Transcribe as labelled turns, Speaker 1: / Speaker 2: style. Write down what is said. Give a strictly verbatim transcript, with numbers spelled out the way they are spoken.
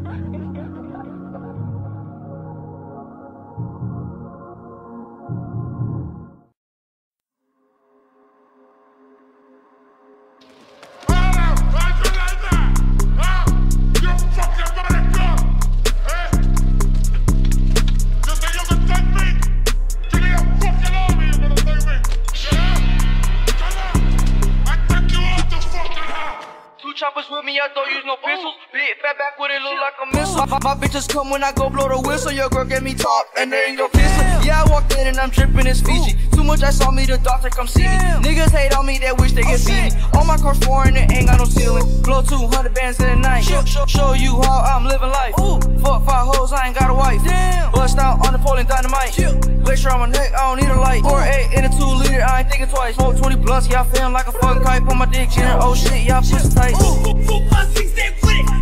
Speaker 1: Choppers with me, I don't use no pistols. Big fat back with it look like a missile. My, my bitches come when I go blow the whistle. Your girl get me top and there ain't no pistol. Yeah, I walked in and I'm dripping this Fiji. Too much I saw me, the doctor come see me. Niggas hate on me, they wish they could see me. All my cars foreign, it ain't got no ceiling. Blow two hundred bands in the night. Show, show, show you how I'm living life. Fuck five hoes, I ain't got a wife. Bust out on the pole and dynamite. Glacier on my neck, I don't need a light. four eight in a two liter, I ain't thinking twice. Smoke twenty blunts, yeah, I feeling like a fucking kite. Put my dick in, oh shit, y'all pussy tight.
Speaker 2: Full five six, they with it.